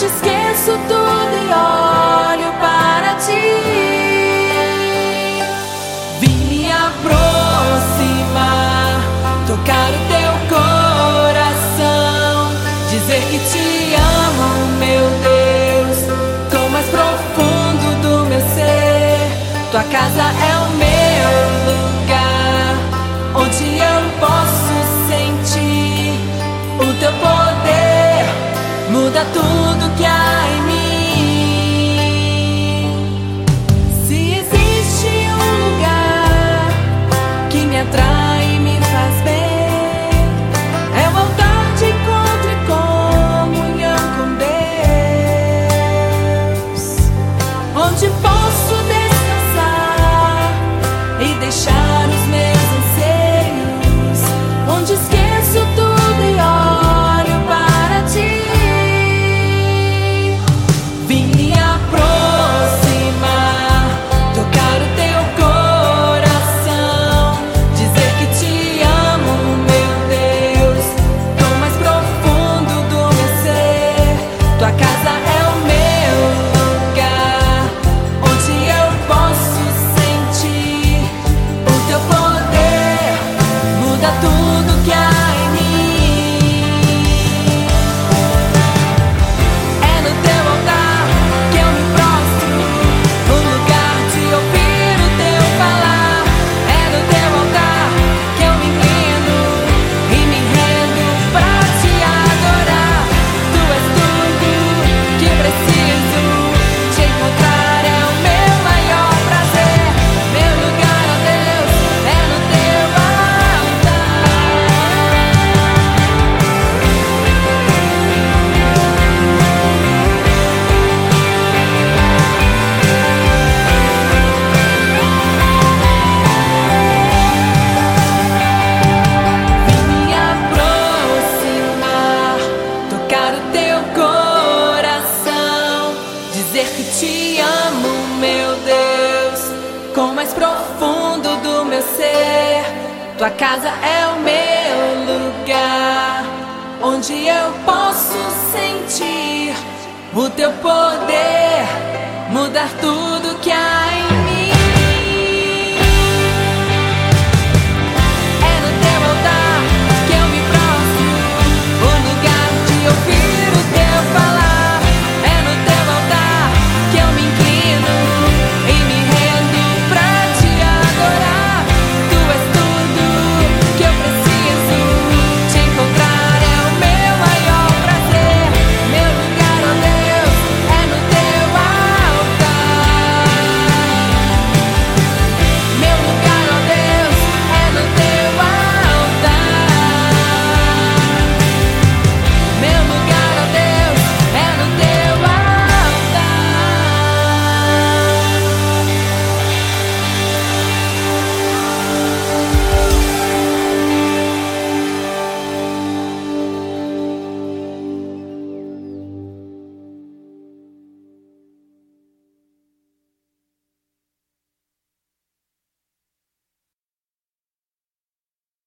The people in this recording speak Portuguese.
esqueço tudo e olho para ti. Vim me aproximar, tocar o teu coração, dizer que te amo, meu Deus, com mais profundo do meu ser. Tua casa é o meu lugar, onde eu posso sentir o teu poder, muda tudo que há em mim. Se existe um lugar que me atrai e me faz bem, é o altar de encontro e comunhão com Deus, onde posso descansar e deixar os meus anseios, onde esqueço tudo e olho para ti. Vim me aproximar, tocar o teu coração, dizer que te amo, meu Deus, com mais profundo do meu ser. Tua casa é o meu lugar, onde eu posso sentir o teu poder, muda tudo que há em mim. É no teu altar que eu me prostro, no lugar de ouvir o teu falar. É no teu altar que eu me inclino e me rendo pra te adorar. Tu és tudo que preciso, te encontrar é o meu maior prazer. Meu lugar, ó Deus, é no teu altar. Vim me aproximar, tocar o teu coração, dizer que te amo, meu Deus, com o mais profundo do meu ser. Tua casa é o meu lugar, onde eu posso sentir o teu poder, mudar tudo que há